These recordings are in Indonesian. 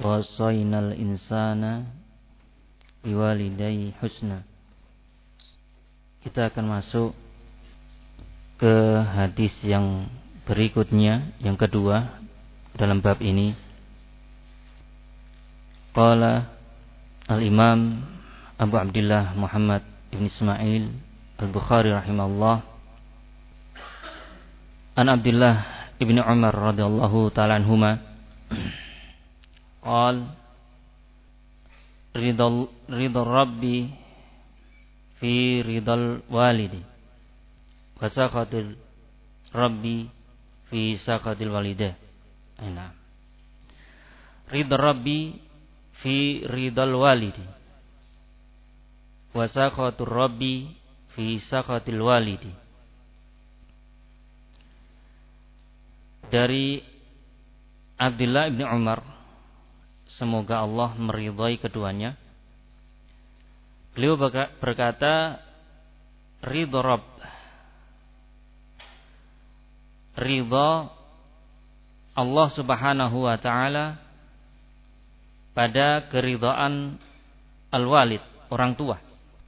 wasainal insana biwalidayhi husna. Kita akan masuk ke hadis yang berikutnya, yang kedua dalam bab ini. Qala al-Imam Abu Abdullah Muhammad ibn Ismail al-Bukhari rahimahullah, an Abdullah ibn Umar radhiyallahu ta'ala anhuma qala ridal rabbi fi ridal walidi wa sakhatil rabbi fi sakhatil walidah. Nah, ridal rabbi fi ridal walidi wa sakhatur rabbi fi sakhatil walidi. Dari Abdullah bin Umar, semoga Allah meridhai keduanya, beliau berkata, ridha Rabb, ridha Allah subhanahu wa ta'ala pada keridhaan al-walid, orang tua,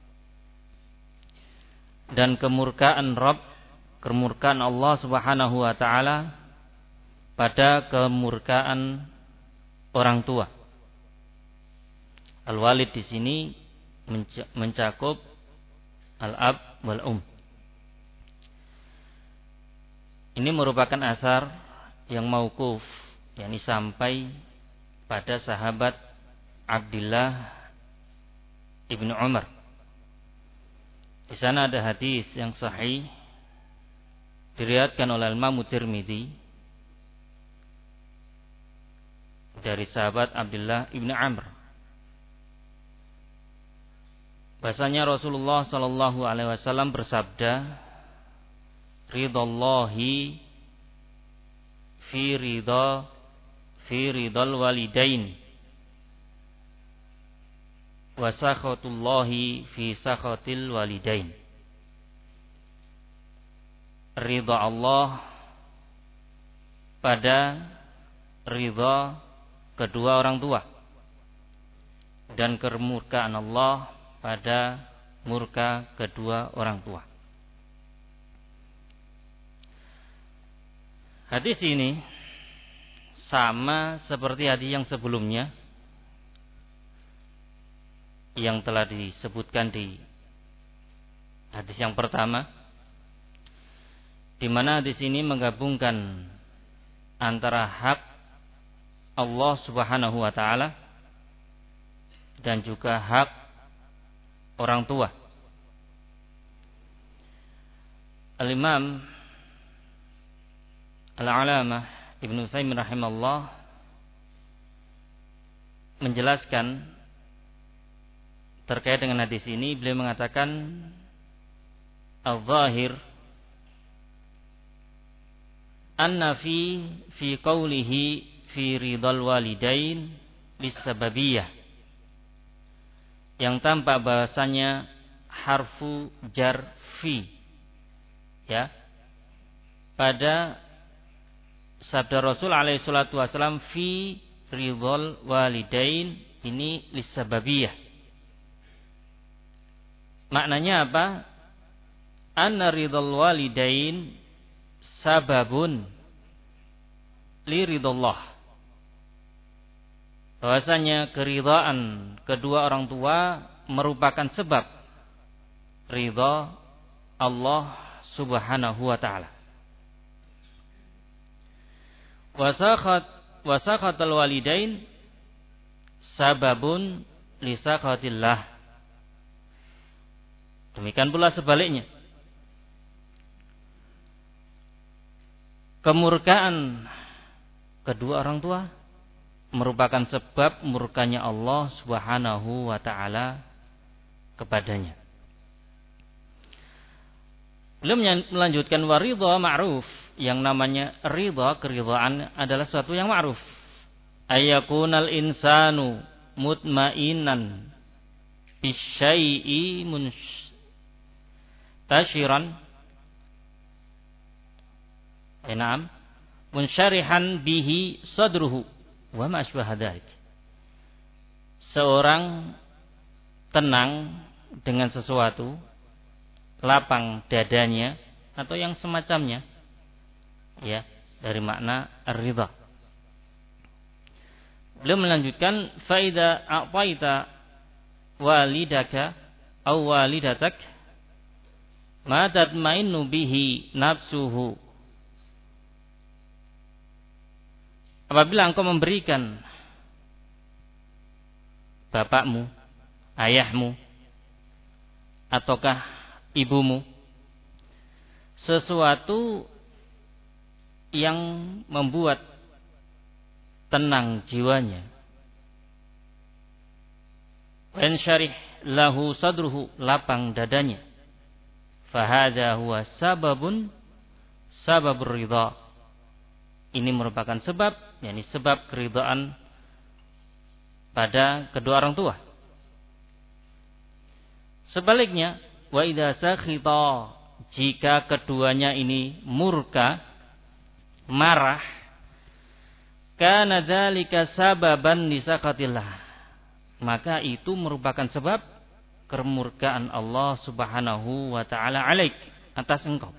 dan kemurkaan Rabb, kemurkaan Allah subhanahu wa ta'ala pada kemurkaan orang tua. Al-walid di sini mencakup al-ab wal Ini merupakan asar yang mauquf, yakni sampai pada sahabat Abdullah ibnu Umar. Di sana ada hadis yang sahih diriwayatkan oleh Imam Tirmidzi dari sahabat Abdullah ibn Amr, bahasanya Rasulullah sallallahu alaihi wasallam bersabda, ridallahi fi ridal walidain wa sakhatullahi fi sakhatil walidain. Ridha Allah pada ridha kedua orang tua, dan kemurkaan Allah pada murka kedua orang tua. Hadis ini sama seperti hadis yang sebelumnya yang telah disebutkan di hadis yang pertama, di mana hadis ini menggabungkan antara hak Allah subhanahu wa ta'ala dan juga hak orang tua. Al-Imam Al-Alamah Ibnu Utsaimin rahimahullah menjelaskan terkait dengan hadis ini. Beliau mengatakan, al-zahir anna fi qawlihi fi ridal walidain lisababiyah, yang tampak bahasanya harfu jar fi, ya, pada sabda Rasul alaihi salatu wasallam fi ridal walidain ini lisababiyah. Maknanya apa? Anna ridal walidain sababun li ridallah, bahwasanya keridhaan kedua orang tua merupakan sebab ridha Allah subhanahu wa ta'ala. Wasakhatul walidain sababun li sakhatillah. Demikian pula sebaliknya, kemurkaan kedua orang tua merupakan sebab murkanya Allah subhanahu wa ta'ala kepadanya. Belum melanjutkan, waridha ma'ruf, yang namanya ridha, keridhaan adalah sesuatu yang ma'ruf. Ayakunal insanu mutmainan bisyai'i tashiran, enam, munsyarihan bihi sadruhu wa ma asbaha dzalik. seorang tenang dengan sesuatu, lapang dadanya atau yang semacamnya, ya, dari makna ar-ridha. Beliau melanjutkan, fa idza a'taita walidaka aw walidatak ma tatmainnu bihi nafsuhu. Apabila engkau memberikan bapakmu, ayahmu, ataukah ibumu sesuatu yang membuat tenang jiwanya, wa yansyarih lahu sadruhu, lapang dadanya, fahadha huwa sababur ridha. Ini merupakan sebab, yakni sebab keridhaan pada kedua orang tua. Sebaliknya, wa idza sakhita, jika keduanya ini murka, marah, kana dzalika sababan li saqatillah, maka itu merupakan sebab kemurkaan Allah Subhanahu wa taala alaik, atas engkau.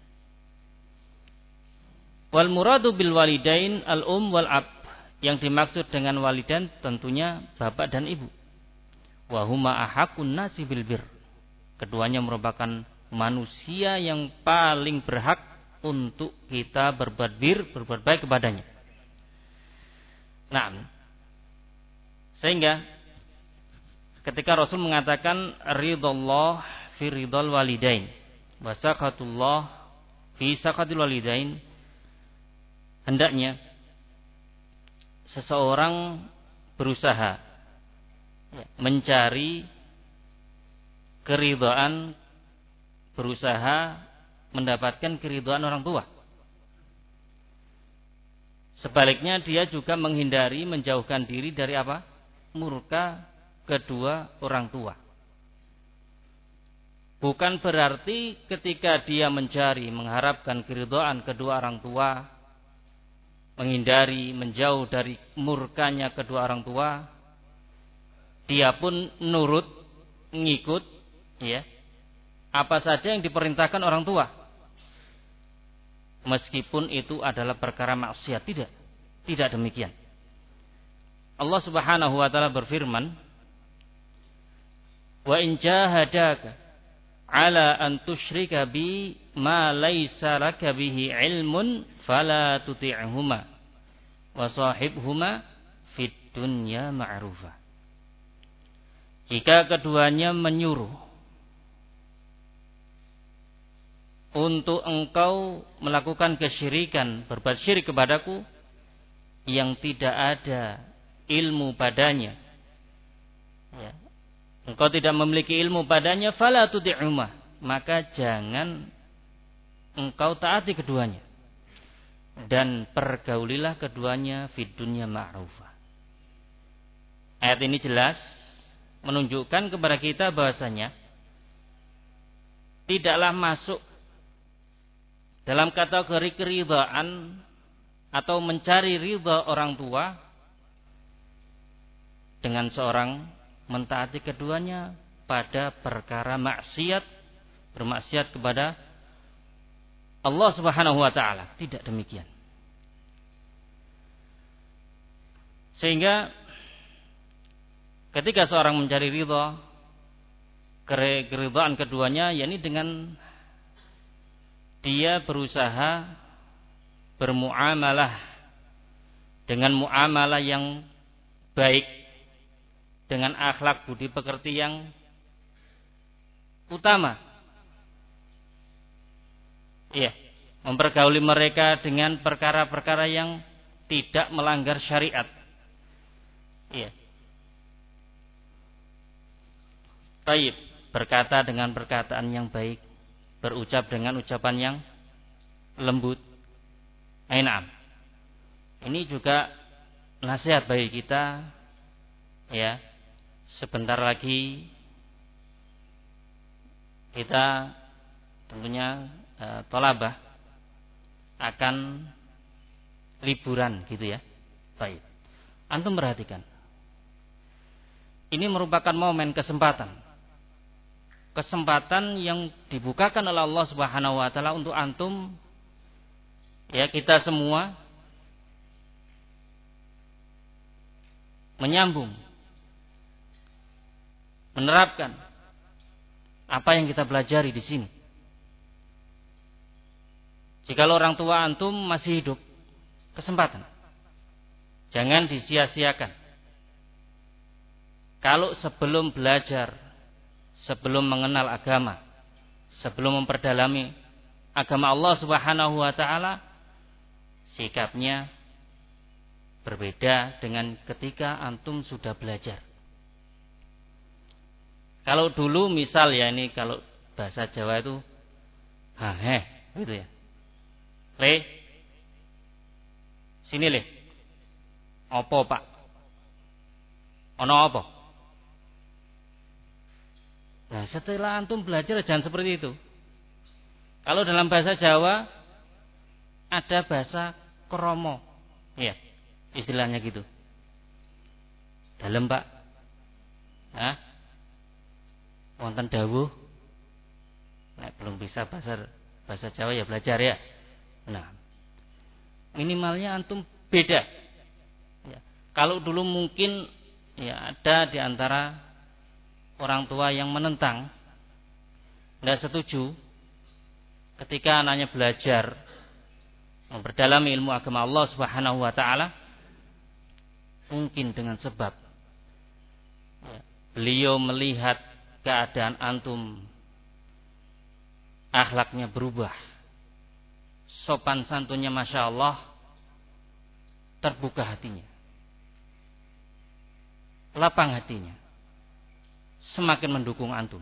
Wal muradu bil walidain al wal ab, yang dimaksud dengan walidain tentunya bapak dan ibu. Wa huma ahaqun nasi bil bir, keduanya merupakan manusia yang paling berhak untuk kita berbuat baik kepadanya. Nah, sehingga ketika Rasul mengatakan ridallah fi ridal walidain wa sakhatullah fi sakhatil walidain, hendaknya seseorang berusaha mencari keridhaan, berusaha mendapatkan keridhaan orang tua. Sebaliknya dia juga menghindari, menjauhkan diri dari apa? Murka kedua orang tua. Bukan berarti ketika dia mencari, mengharapkan keridhaan kedua orang tua, menghindari, menjauh dari murkanya kedua orang tua, dia pun nurut, ngikut, ya, apa saja yang diperintahkan orang tua, meskipun itu adalah perkara maksiat. Tidak demikian. Allah Subhanahu wa taala berfirman, wa in jahadaka ala an tusyrika bi ma laisa laka bihi ilmun fala tuti'huma wa sahibhuma fid dunya ma'rufa. Jika keduanya menyuruh untuk engkau melakukan kesyirikan, berbuat syirik kepadaku yang tidak ada ilmu padanya, ya, engkau tidak memiliki ilmu padanya, fala tuti'huma, maka jangan engkau taati keduanya, dan pergaulilah keduanya fid dunya ma'rufa. Ayat ini jelas menunjukkan kepada kita bahwasanya tidaklah masuk dalam kategori keridhaan atau mencari ridha orang tua dengan seorang mentaati keduanya pada perkara maksiat, bermaksiat kepada Allah Subhanahu wa taala. Tidak demikian. Sehingga ketika seorang mencari ridha, keridhaan keduanya, yakni dengan dia berusaha bermuamalah dengan muamalah yang baik, dengan akhlak budi pekerti yang utama. Iya, mempergauli mereka dengan perkara-perkara yang tidak melanggar syariat. Iya. Baik, berkata dengan perkataan yang baik, berucap dengan ucapan yang lembut. Ainam. Ini juga nasihat bagi kita, ya. Sebentar lagi kita tentunya thalabah akan liburan gitu ya. Baik. Antum perhatikan. ini merupakan momen kesempatan yang dibukakan oleh Allah Subhanahu wa taala untuk antum, ya, kita semua menyambung, menerapkan apa yang kita pelajari di sini. Jika orang tua antum masih hidup, kesempatan jangan disia-siakan. Kalau sebelum belajar, sebelum mengenal agama, sebelum memperdalami agama Allah Subhanahu wa taala, sikapnya berbeda dengan ketika antum sudah belajar. Kalau dulu misal, ya, ini kalau bahasa Jawa itu gitu ya. Le, sini le. Opo Pak? Ono apa? Nah, setelah antum belajar jangan seperti itu. Kalau dalam bahasa Jawa ada bahasa kromo, ya, istilahnya gitu. Dalem Pak? Hah? Wonten dawuh. Nek belum bisa bahasa Jawa ya belajar ya. Nah, minimalnya antum beda. Ya. Kalau dulu mungkin, ya, ada di antara orang tua yang menentang, tidak setuju ketika anaknya belajar memperdalami ilmu agama Allah Subhanahu wa taala, mungkin dengan sebab, ya, beliau melihat keadaan antum akhlaknya berubah, sopan santunnya Masya Allah, terbuka hatinya, lapang hatinya, semakin mendukung antum.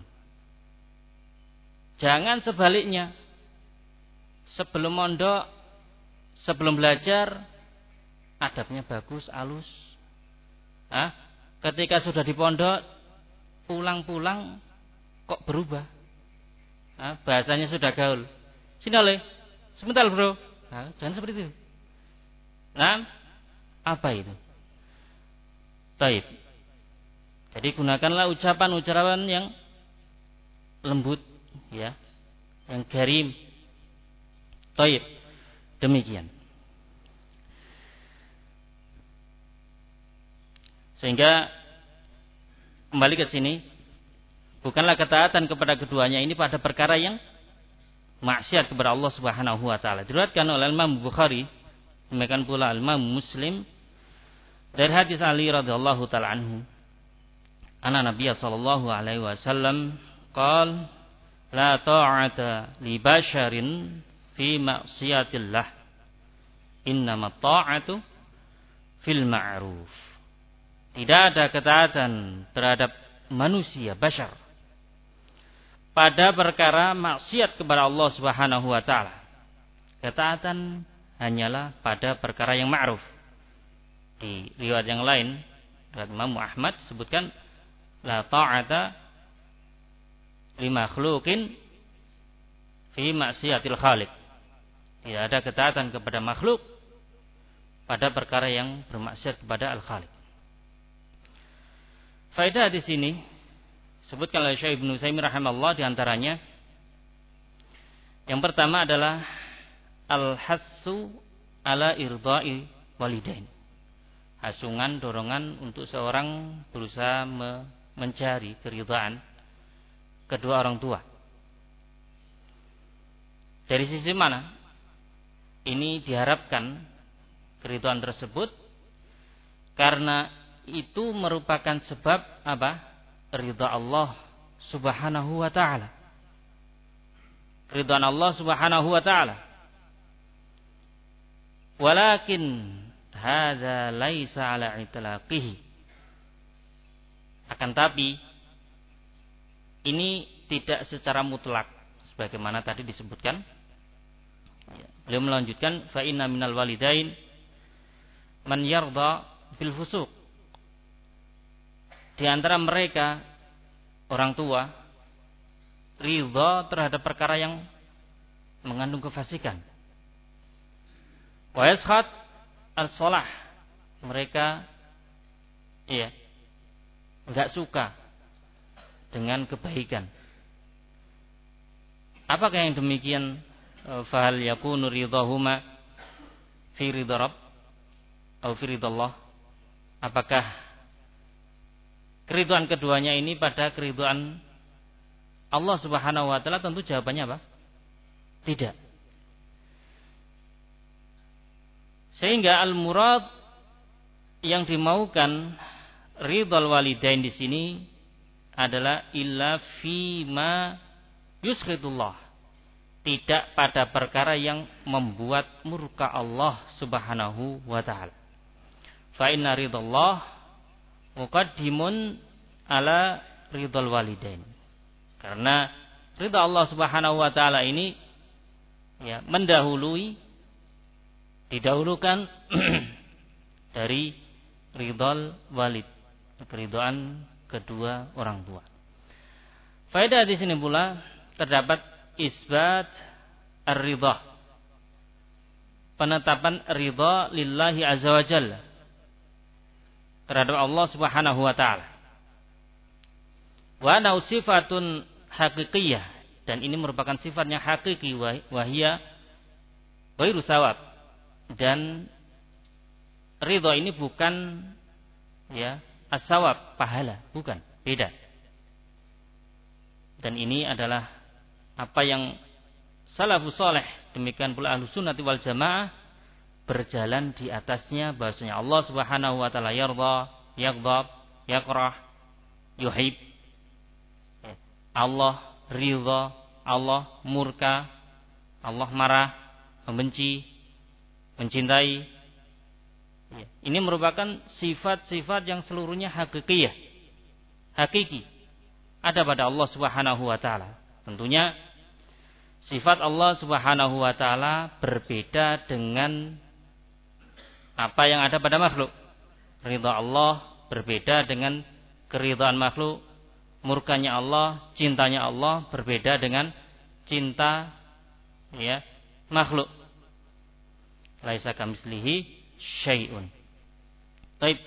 Jangan sebaliknya, sebelum mondok, sebelum belajar adabnya bagus, halus. Ketika sudah di pondok, pulang-pulang kok berubah. Bahasanya sudah gaul. Sini oleh, sebentar bro. Jangan seperti itu. Nah, apa itu? Taib. Jadi gunakanlah ucapan-ucapan yang lembut, ya, yang karim. Taib. Demikian. Sehingga kembali ke sini, bukanlah ketaatan kepada keduanya ini pada perkara yang maksiat kepada Allah Subhanahu wa taala. Diriwayatkan oleh Imam Bukhari, demikian pula Imam Muslim dari hadis Ali radhiyallahu taala anhu. Anna Nabiya sallallahu alaihi wasallam qala la ta'ata li basharin fi ma'siyatillah, innamat ta'atu fil ma'ruf. Tidak ada ketaatan terhadap manusia bashar pada perkara maksiat kepada Allah Subhanahu wa taala. Ketaatan hanyalah pada perkara yang ma'ruf. Di riwayat yang lain, riwayat Imam Ahmad sebutkan la ta'ata li makhluqin fi maksiatil khaliq. Tidak ada ketaatan kepada makhluk pada perkara yang bermaksiat kepada al-khaliq. Faedah di sini sebutkan oleh Syekh Ibnu Utsaimin rahimahullah, di antaranya yang pertama adalah al-hassu ala irdai walidain. Hasungan, dorongan untuk seorang berusaha mencari keridhaan kedua orang tua. Dari sisi mana? Ini diharapkan keridhaan tersebut karena itu merupakan sebab apa? Ridha Allah Subhanahu wa taala. Ridhaan Allah Subhanahu wa taala. Walakin hadza laisa ala itlaqihi. Akan tapi ini tidak secara mutlak sebagaimana tadi disebutkan. Beliau melanjutkan fa inna minal walidain man yarda bil fusuq. Di antara mereka orang tua ridha terhadap perkara yang mengandung kefasikan. Wa yashat al-shalah. Mereka enggak suka dengan kebaikan. Apakah yang demikian? Fahal yakunu ridhahuma fi ridha Rabb atau fi ridallah? Apakah keridhaan keduanya ini pada keridhaan Allah Subhanahu wa taala? Tentu jawabannya apa? Tidak. Sehingga al-murad yang dimaukan ridhal walidain di sini adalah illa fi ma yuskhitullah, tidak pada perkara yang membuat murka Allah Subhanahu wa taala. Fa inna ridallah muqaddimun ala ridal walidain. Karena ridha Allah Subhanahu wa taala ini ya mendahului, didahulukan dari ridal walid, keridhaan kedua orang tua. Faedah di sini pula terdapat isbat ar-ridha, penetapan ridha lillahi azza wa jalla terhadap Allah Subhanahu wa taala. Wa anau sifatun haqiqiyah, dan ini merupakan sifatnya hakiki, wahia ghairu sawab, dan ridha ini bukan ya as-sawab, pahala, bukan, beda. Dan ini adalah apa yang salafus saleh, demikian pula ahlus sunnati wal jamaah berjalan di atasnya, bahwasanya Allah Subhanahu wa taala yarda, yaghdab, yakrah, yuhib. Allah ridha, Allah murka, Allah marah, membenci, mencintai. Ini merupakan sifat-sifat yang seluruhnya hakikiyah, hakiki, ada pada Allah Subhanahu wa taala. Tentunya sifat Allah Subhanahu wa taala berbeda dengan apa yang ada pada makhluk. Ridha Allah berbeda dengan keridhaan makhluk. Murkanya Allah, cintanya Allah berbeda dengan cinta ya makhluk. Laisa kamitslihi syai'un. Baik.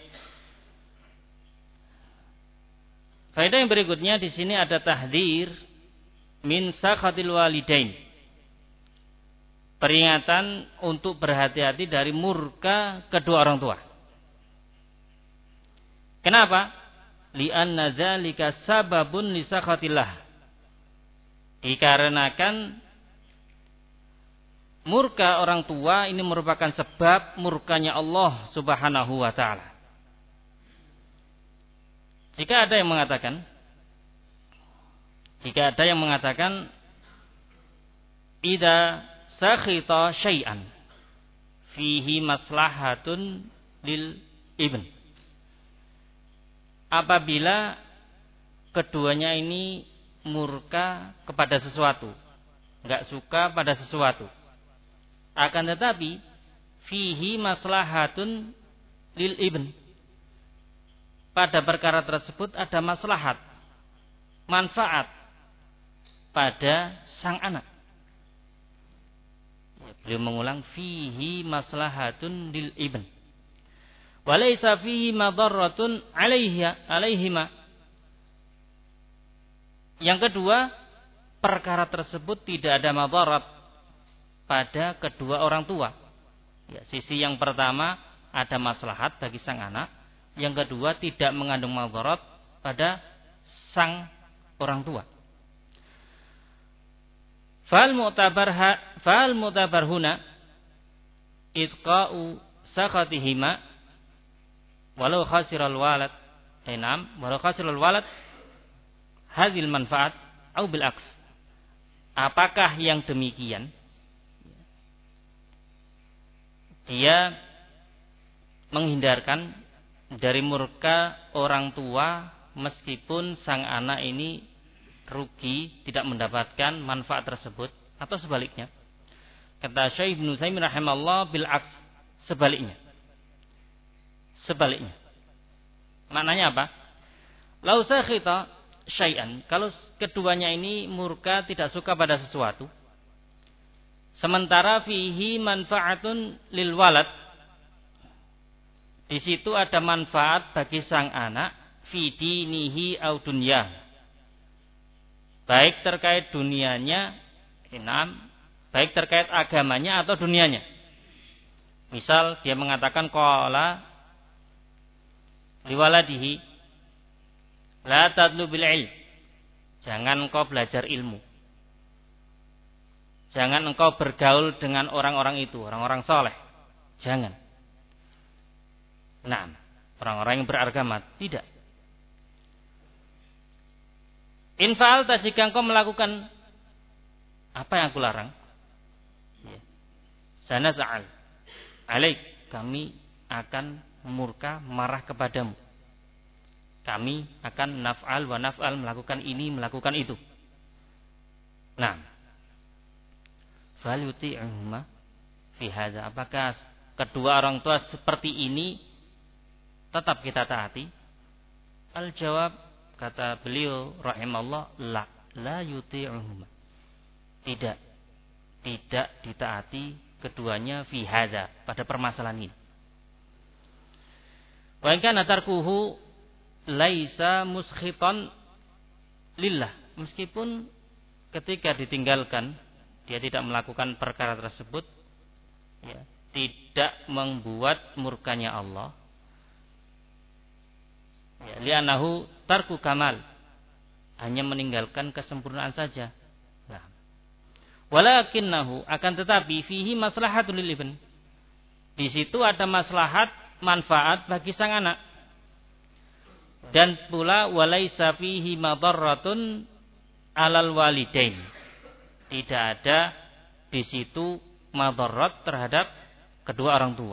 Faedah yang berikutnya di sini ada tahdzir min sakhatil walidain. Peringatan untuk berhati-hati dari murka kedua orang tua. Kenapa? Li'anna dzalika sababun li sakhatillah. Dikarenakan murka orang tua ini merupakan sebab murkanya Allah Subhanahu wa taala. Jika ada yang mengatakan idza sakhita syai'an fihi maslahatun lil ibn, apabila keduanya ini murka kepada sesuatu, enggak suka pada sesuatu, akan tetapi fihi maslahatun lil ibn, pada perkara tersebut ada maslahat, manfaat pada sang anak. Beliau mengulang fihi maslahatun lil ibn walaysa fihi madarratun alaihima. Yang kedua, perkara tersebut tidak ada madarat pada kedua orang tua. Ya, sisi yang pertama ada maslahat bagi sang anak, yang kedua tidak mengandung madarat pada sang orang tua. Fal mu'tabar huna itqa'u sakhatihima walau khasiral walad. Walau khasiral walad hadhil manfaat au bil aks. Apakah yang demikian? Dia menghindarkan dari murka orang tua meskipun sang anak ini rugi, tidak mendapatkan manfaat tersebut, atau sebaliknya. Kata Syekh Ibnu Utsaimin rahimahullah, bil aks, sebaliknya. Maknanya apa? Lau sakhita syai'an, kalau keduanya ini murka, tidak suka pada sesuatu, sementara fihi manfaatun lil walad, di situ ada manfaat bagi sang anak, fi dinihi au dunyah. Baik terkait dunianya, baik terkait agamanya atau dunianya. Misal dia mengatakan qala liwaladihi la tadlubil ilm. Jangan engkau belajar ilmu. Jangan engkau bergaul dengan orang-orang itu, orang-orang soleh. Jangan. Nah, orang-orang yang beragama tidak. In fa'alta, jika engkau melakukan apa yang aku larang, sana za'al alaik, kami akan murka, marah kepadamu. Kami akan naf'al wa naf'al, melakukan ini, melakukan itu. Nah, fal yuti'uhuma fi hadza, apakah kedua orang tua seperti ini tetap kita taati? Al jawab, kata beliau rahimallah, la yuti'uhuma. Tidak ditaati keduanya fi hadza, pada permasalahan ini. Wa in kana tarkuhu laisa muskhitan lillah, meskipun ketika ditinggalkan dia tidak melakukan perkara tersebut, ya, tidak membuat murkanya Allah, ya, li'annahu tarku kamal, hanya meninggalkan kesempurnaan saja. Nah, walakinnahu, akan tetapi fihi maslahatul lil ibn, di situ ada maslahat, manfaat bagi sang anak. Dan pula walaisa fihi madarratun alal walidain, tidak ada di situ madarat terhadap kedua orang tua.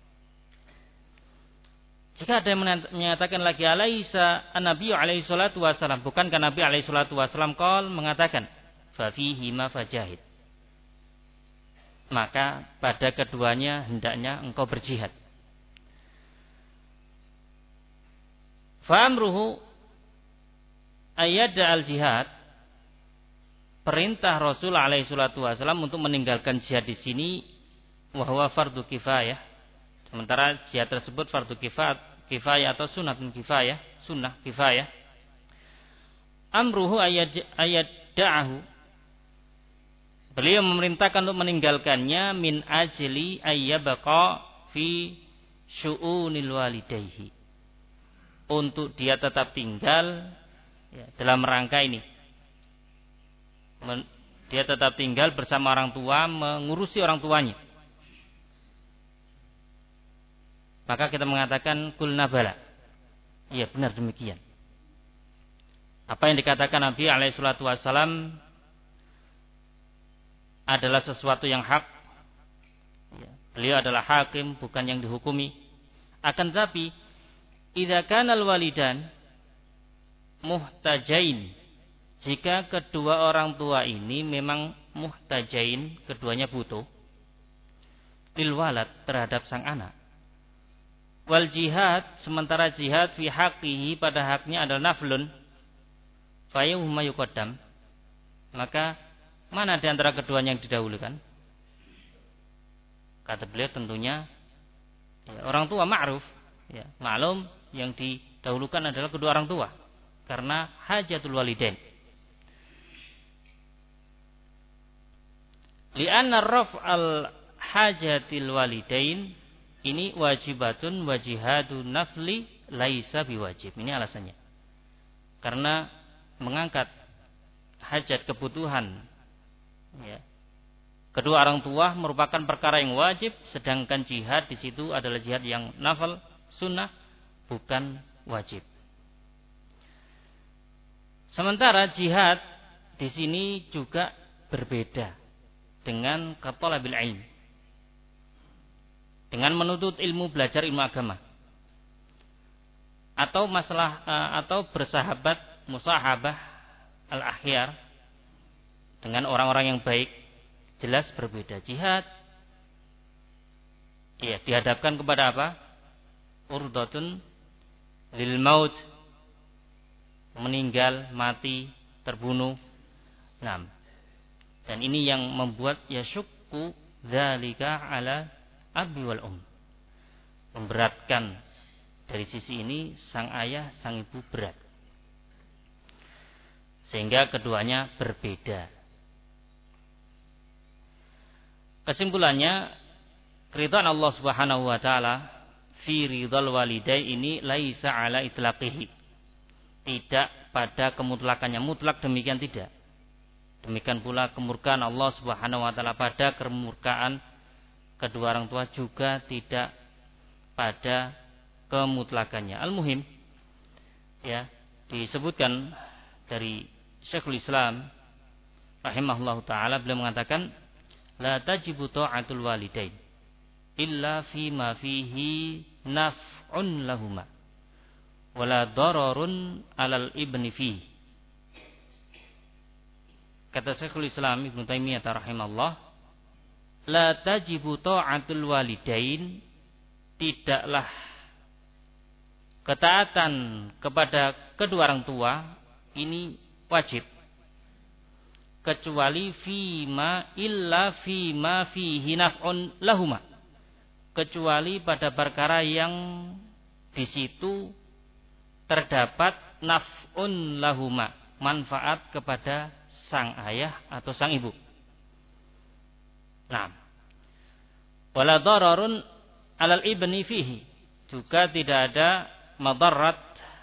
Jika ada yang menyatakan lagi alaisa an-nabi alaihi salatu wasalam, bukankah Nabi alaihi salatu wasalam qol mengatakan fa fihi ma fajahid, maka pada keduanya hendaknya engkau berjihad. Fa amruhu ayyada al-jihad, perintah Rasul alaihi salatu wasallam untuk meninggalkan jihad di sini wahwa fardu kifayah. Sementara jihad tersebut fardu kifayah atau sunnah kifayah. Amruhu ayyada'ahu, beliau memerintahkan untuk meninggalkannya min ajli ayyabqa fi syu'unil walidayhi, untuk dia tetap tinggal, ya, dalam rangka ini. Dia tetap tinggal bersama orang tua, mengurusi orang tuanya. Maka kita mengatakan kulna bala. Iya, benar demikian. Apa yang dikatakan Nabi alaihi salatu wasallam adalah sesuatu yang hak. Ya, beliau adalah hakim, bukan yang dihukumi. Akan tetapi idza kana al-walidan muhtajain, jika kedua orang tua ini memang muhtajain, keduanya butuh, lil walad, terhadap sang anak, wal jihad, sementara jihad fi haqqihi, pada haknya adalah naflun, fayuhuma yuqaddam, maka mana di antara keduanya yang didahulukan? Kata beliau tentunya ya, orang tua ma'ruf, ya, maklum, yang didahulukan adalah kedua orang tua karena hajatul walidain. Li'anna raf'al hajatil walidain ini wajibatun wa jihadun nafli laisa biwajib. Ini alasannya. Karena mengangkat hajat, kebutuhan, ya, kedua orang tua merupakan perkara yang wajib, sedangkan jihad di situ adalah jihad yang nafal, sunnah, bukan wajib. Sementara jihad di sini juga berbeda dengan katolabil ilm, dengan menuntut ilmu, belajar ilmu agama, atau masalah atau bersahabat, musahabah al-akhyar dengan orang-orang yang baik, jelas berbeda. Jihad, ya, dihadapkan kepada apa? Urdatun lil maut, meninggal, mati, terbunuh. Nah, dan ini yang membuat yasyukku dzalika ala abi wal memberatkan Dari sisi ini sang ayah, sang ibu berat. Sehingga keduanya berbeda. Kesimpulannya, keridhaan Allah Subhanahu wa taala fi ridhal walidain ini laisa ala itlaqihi. Tidak pada kemutlakannya, mutlak demikian tidak. Demikian pula kemurkaan Allah Subhanahu wa taala pada kemurkaan kedua orang tua juga tidak pada kemutlakannya. Al-muhim ya, disebutkan dari Syekhul Islam rahimahullahu taala, beliau mengatakan la tajibu ta'atul walidain illa fi ma fihi naf'un lahuma wala dararun 'alal ibni fihi. Kata Syekhul Islam Ibnu Taimiyah rahimahullah, la tajibu ta'atul walidain, tidaklah ketaatan kepada kedua orang tua ini wajib, kecuali fima illa fima fihi naf'un lahuma, kecuali pada perkara yang di situ terdapat naf'un lahuma, manfaat kepada sang ayah atau sang ibu. Nah, wala dararun 'alal ibni fihi, juga tidak ada madarat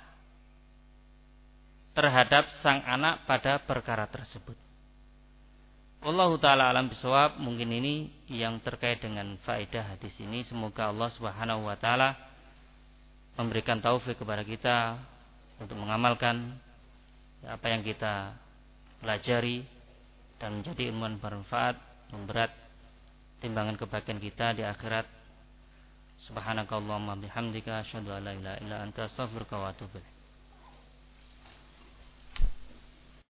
terhadap sang anak pada perkara tersebut. Wallahu taala alam bisawab. Mungkin ini yang terkait dengan faedah hadis ini. Semoga Allah Subhanahu wa taala memberikan taufik kepada kita untuk mengamalkan apa yang kita pelajari dan menjadi ilmu yang bermanfaat, memberat timbangan kebaikan kita di akhirat. Subhanakallahumma bihamdika asyhadu an la ilaha illa anta astaghfiruka wa atubu ilaik.